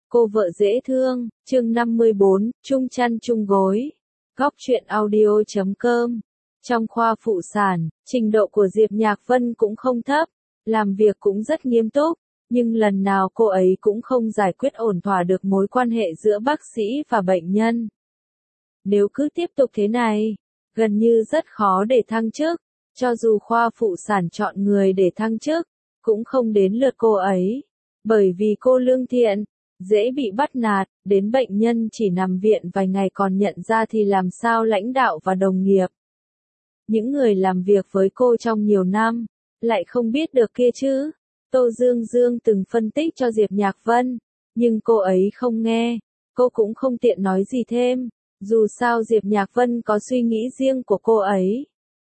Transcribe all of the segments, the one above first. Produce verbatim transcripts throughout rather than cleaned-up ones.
Cô vợ dễ thương, chương năm mươi bốn, chung chăn chung gối. Góc truyện audio chấm com. Trong khoa phụ sản, trình độ của Diệp Nhạc Vân cũng không thấp, làm việc cũng rất nghiêm túc, nhưng lần nào cô ấy cũng không giải quyết ổn thỏa được mối quan hệ giữa bác sĩ và bệnh nhân. Nếu cứ tiếp tục thế này, gần như rất khó để thăng chức, cho dù khoa phụ sản chọn người để thăng chức, cũng không đến lượt cô ấy, bởi vì cô lương thiện, dễ bị bắt nạt, đến bệnh nhân chỉ nằm viện vài ngày còn nhận ra thì làm sao lãnh đạo và đồng nghiệp. Những người làm việc với cô trong nhiều năm, lại không biết được kia chứ. Tô Dương Dương từng phân tích cho Diệp Nhạc Vân, nhưng cô ấy không nghe, cô cũng không tiện nói gì thêm, dù sao Diệp Nhạc Vân có suy nghĩ riêng của cô ấy.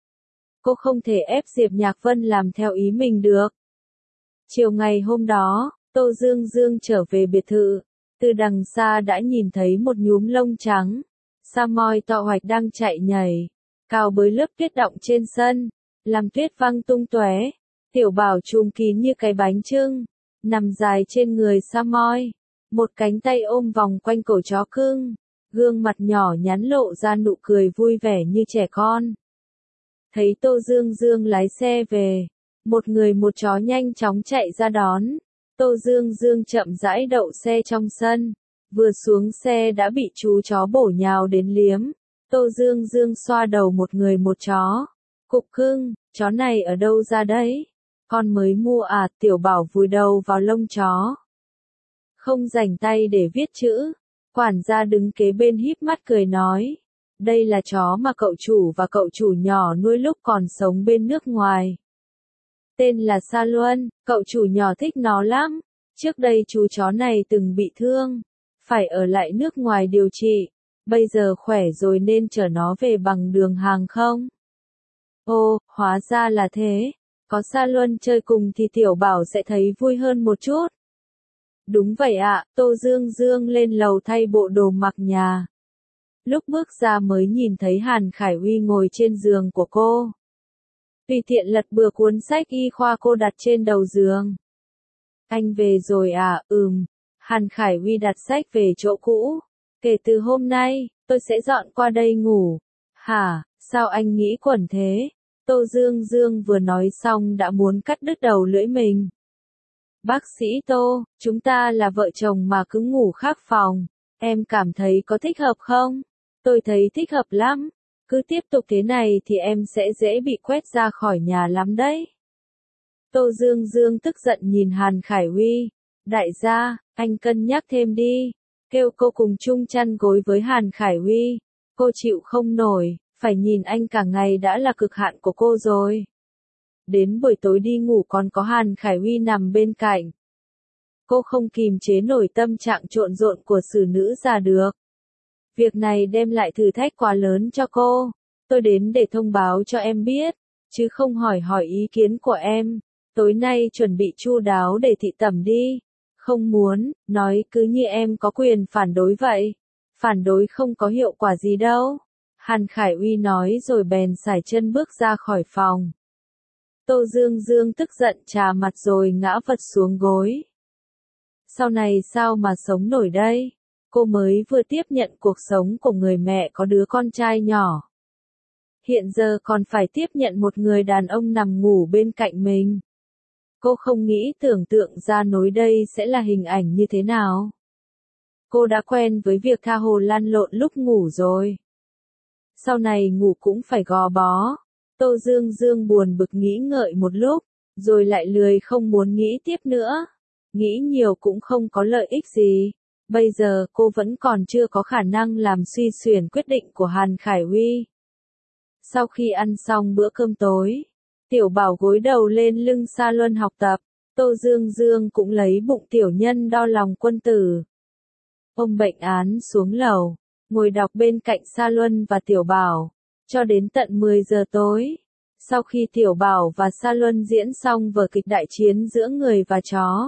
Cô không thể ép Diệp Nhạc Vân làm theo ý mình được. Chiều ngày hôm đó, Tô Dương Dương trở về biệt thự, từ đằng xa đã nhìn thấy một nhúm lông trắng, Samoy to hoạch đang chạy nhảy, cào bới lớp tuyết đọng trên sân, làm tuyết văng tung tóe. Tiểu Bảo trùm kín như cái bánh chưng, nằm dài trên người Samoy, một cánh tay ôm vòng quanh cổ chó cưng, gương mặt nhỏ nhắn lộ ra nụ cười vui vẻ như trẻ con. Thấy Tô Dương Dương lái xe về, một người một chó nhanh chóng chạy ra đón. Tô Dương Dương chậm rãi đậu xe trong sân, vừa xuống xe đã bị chú chó bổ nhào đến liếm. Tô Dương Dương xoa đầu một người một chó. Cục cưng, chó này ở đâu ra đấy? Con mới mua à? Tiểu Bảo vùi đầu vào lông chó. Không rảnh tay để viết chữ. Quản gia đứng kế bên híp mắt cười nói. Đây là chó mà cậu chủ và cậu chủ nhỏ nuôi lúc còn sống bên nước ngoài. Tên là Sa Luân, cậu chủ nhỏ thích nó lắm. Trước đây chú chó này từng bị thương, phải ở lại nước ngoài điều trị. Bây giờ khỏe rồi nên chở nó về bằng đường hàng không. Ồ, hóa ra là thế. Có Sa Luân chơi cùng thì Tiểu Bảo sẽ thấy vui hơn một chút. Đúng vậy ạ, Tô Dương Dương lên lầu thay bộ đồ mặc nhà. Lúc bước ra mới nhìn thấy Hàn Khải Uy ngồi trên giường của cô. Tùy tiện lật bừa cuốn sách y khoa cô đặt trên đầu giường. Anh về rồi à? Ừm. Hàn Khải Uy đặt sách về chỗ cũ. Kể từ hôm nay, tôi sẽ dọn qua đây ngủ. Hả, sao anh nghĩ quẩn thế? Tô Dương Dương vừa nói xong đã muốn cắt đứt đầu lưỡi mình. Bác sĩ Tô, chúng ta là vợ chồng mà cứ ngủ khác phòng. Em cảm thấy có thích hợp không? Tôi thấy thích hợp lắm. Cứ tiếp tục thế này thì em sẽ dễ bị quét ra khỏi nhà lắm đấy. Tô Dương Dương tức giận nhìn Hàn Khải Uy. Đại gia, anh cân nhắc thêm đi. Kêu cô cùng chung chăn gối với Hàn Khải Uy. Cô chịu không nổi, phải nhìn anh cả ngày đã là cực hạn của cô rồi. Đến buổi tối đi ngủ còn có Hàn Khải Uy nằm bên cạnh. Cô không kìm chế nổi tâm trạng trộn rộn của xử nữ già được. Việc này đem lại thử thách quá lớn cho cô. Tôi đến để thông báo cho em biết, chứ không hỏi hỏi ý kiến của em. Tối nay chuẩn bị chu đáo để thị tẩm đi. Không muốn, nói cứ như em có quyền phản đối vậy. Phản đối không có hiệu quả gì đâu. Hàn Khải Uy nói rồi bèn sải chân bước ra khỏi phòng. Tô Dương Dương tức giận chà mặt rồi ngã vật xuống gối. Sau này sao mà sống nổi đây? Cô mới vừa tiếp nhận cuộc sống của người mẹ có đứa con trai nhỏ. Hiện giờ còn phải tiếp nhận một người đàn ông nằm ngủ bên cạnh mình. Cô không nghĩ tưởng tượng ra nối đây sẽ là hình ảnh như thế nào. Cô đã quen với việc tha hồ lăn lộn lúc ngủ rồi. Sau này ngủ cũng phải gò bó. Tô Dương Dương buồn bực nghĩ ngợi một lúc, rồi lại lười không muốn nghĩ tiếp nữa. Nghĩ nhiều cũng không có lợi ích gì. Bây giờ cô vẫn còn chưa có khả năng làm suy xuyển quyết định của Hàn Khải Uy. Sau khi ăn xong bữa cơm tối, Tiểu Bảo gối đầu lên lưng Sa Luân học tập. Tô Dương Dương cũng lấy bụng tiểu nhân đo lòng quân tử. Ông bệnh án xuống lầu, ngồi đọc bên cạnh Sa Luân và Tiểu Bảo, cho đến tận mười giờ tối. Sau khi Tiểu Bảo và Sa Luân diễn xong vở kịch đại chiến giữa người và chó,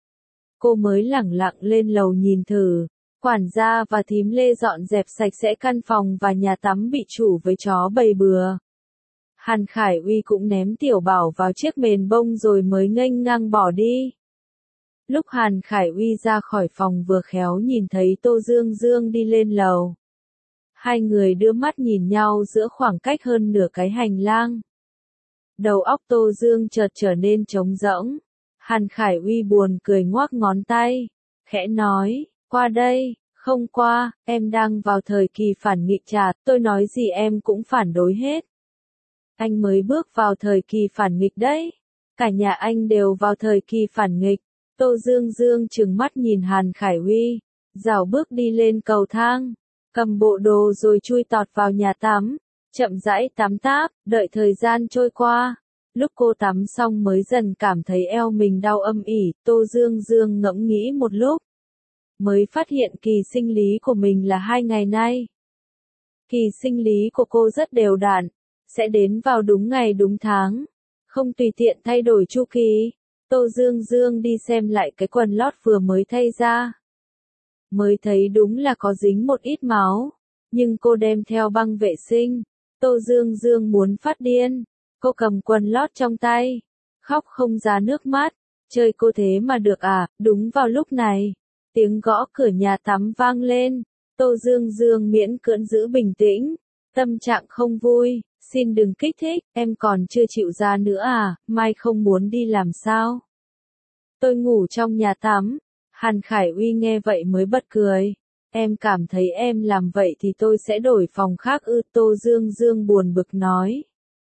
cô mới lẳng lặng lên lầu nhìn thử. Quản gia và thím Lê dọn dẹp sạch sẽ căn phòng và nhà tắm bị chủ với chó bầy bừa. Hàn Khải Uy cũng ném Tiểu Bảo vào chiếc mền bông rồi mới nghênh ngang bỏ đi. Lúc Hàn Khải Uy ra khỏi phòng vừa khéo nhìn thấy Tô Dương Dương đi lên lầu. Hai người đưa mắt nhìn nhau giữa khoảng cách hơn nửa cái hành lang. Đầu óc Tô Dương chợt trở nên trống rỗng. Hàn Khải Uy buồn cười ngoác ngón tay, khẽ nói, qua đây, không qua, em đang vào thời kỳ phản nghịch chà, tôi nói gì em cũng phản đối hết. Anh mới bước vào thời kỳ phản nghịch đấy. Cả nhà anh đều vào thời kỳ phản nghịch. Tô Dương Dương trừng mắt nhìn Hàn Khải Uy, rảo bước đi lên cầu thang, cầm bộ đồ rồi chui tọt vào nhà tắm, chậm rãi tắm táp, đợi thời gian trôi qua. Lúc cô tắm xong mới dần cảm thấy eo mình đau âm ỉ, Tô Dương Dương ngẫm nghĩ một lúc. Mới phát hiện kỳ sinh lý của mình là hai ngày nay. Kỳ sinh lý của cô rất đều đặn, sẽ đến vào đúng ngày đúng tháng, không tùy tiện thay đổi chu kỳ. Tô Dương Dương đi xem lại cái quần lót vừa mới thay ra. Mới thấy đúng là có dính một ít máu, nhưng cô đem theo băng vệ sinh. Tô Dương Dương muốn phát điên. Cô cầm quần lót trong tay, khóc không ra nước mắt, chơi cô thế mà được à, đúng vào lúc này. Tiếng gõ cửa nhà tắm vang lên, Tô Dương Dương miễn cưỡng giữ bình tĩnh, tâm trạng không vui, xin đừng kích thích, em còn chưa chịu ra nữa à, mai không muốn đi làm sao? Tôi ngủ trong nhà tắm. Hàn Khải Uy nghe vậy mới bật cười, em cảm thấy em làm vậy thì tôi sẽ đổi phòng khác ư? Tô Dương Dương buồn bực nói.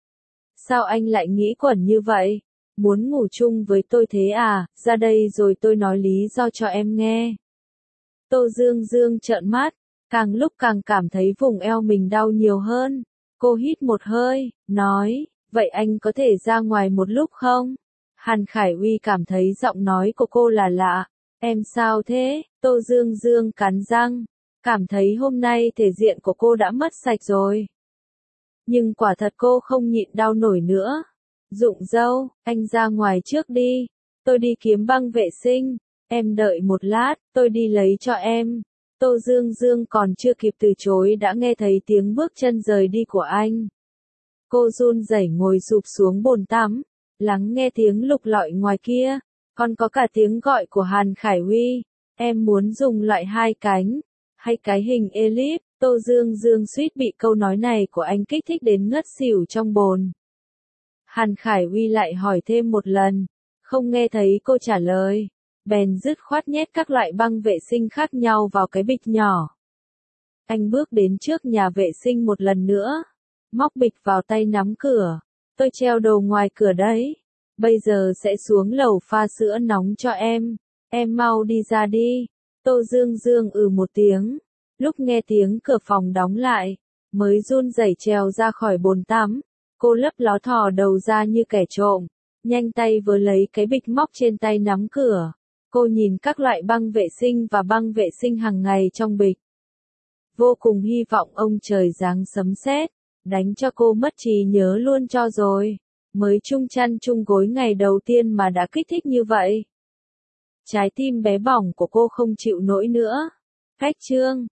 Sao anh lại nghĩ quẩn như vậy? Muốn ngủ chung với tôi thế à? Ra đây rồi tôi nói lý do cho em nghe. Tô Dương Dương trợn mắt, càng lúc càng cảm thấy vùng eo mình đau nhiều hơn. Cô hít một hơi, nói, vậy anh có thể ra ngoài một lúc không? Hàn Khải Uy cảm thấy giọng nói của cô là lạ. Em sao thế? Tô Dương Dương cắn răng, cảm thấy hôm nay thể diện của cô đã mất sạch rồi. Nhưng quả thật cô không nhịn đau nổi nữa. Dụng dâu, anh ra ngoài trước đi. Tôi đi kiếm băng vệ sinh. Em đợi một lát, tôi đi lấy cho em. Tô Dương Dương còn chưa kịp từ chối đã nghe thấy tiếng bước chân rời đi của anh. Cô run rẩy ngồi sụp xuống bồn tắm, lắng nghe tiếng lục lọi ngoài kia. Còn có cả tiếng gọi của Hàn Khải Uy. Em muốn dùng loại hai cánh, hay cái hình elip. Tô Dương Dương suýt bị câu nói này của anh kích thích đến ngất xỉu trong bồn. Hàn Khải Uy lại hỏi thêm một lần, không nghe thấy cô trả lời, bèn dứt khoát nhét các loại băng vệ sinh khác nhau vào cái bịch nhỏ. Anh bước đến trước nhà vệ sinh một lần nữa, móc bịch vào tay nắm cửa. Tôi treo đồ ngoài cửa đấy, bây giờ sẽ xuống lầu pha sữa nóng cho em, em mau đi ra đi. Tô Dương Dương ừ một tiếng. Lúc nghe tiếng cửa phòng đóng lại, mới run rẩy trèo ra khỏi bồn tắm. Cô lấp ló thò đầu ra như kẻ trộm, nhanh tay vớ lấy cái bịch móc trên tay nắm cửa. Cô nhìn các loại băng vệ sinh và băng vệ sinh hàng ngày trong bịch. Vô cùng hy vọng ông trời giáng sấm sét, đánh cho cô mất trí nhớ luôn cho rồi. Mới chung chăn chung gối ngày đầu tiên mà đã kích thích như vậy. Trái tim bé bỏng của cô không chịu nổi nữa. Cách chương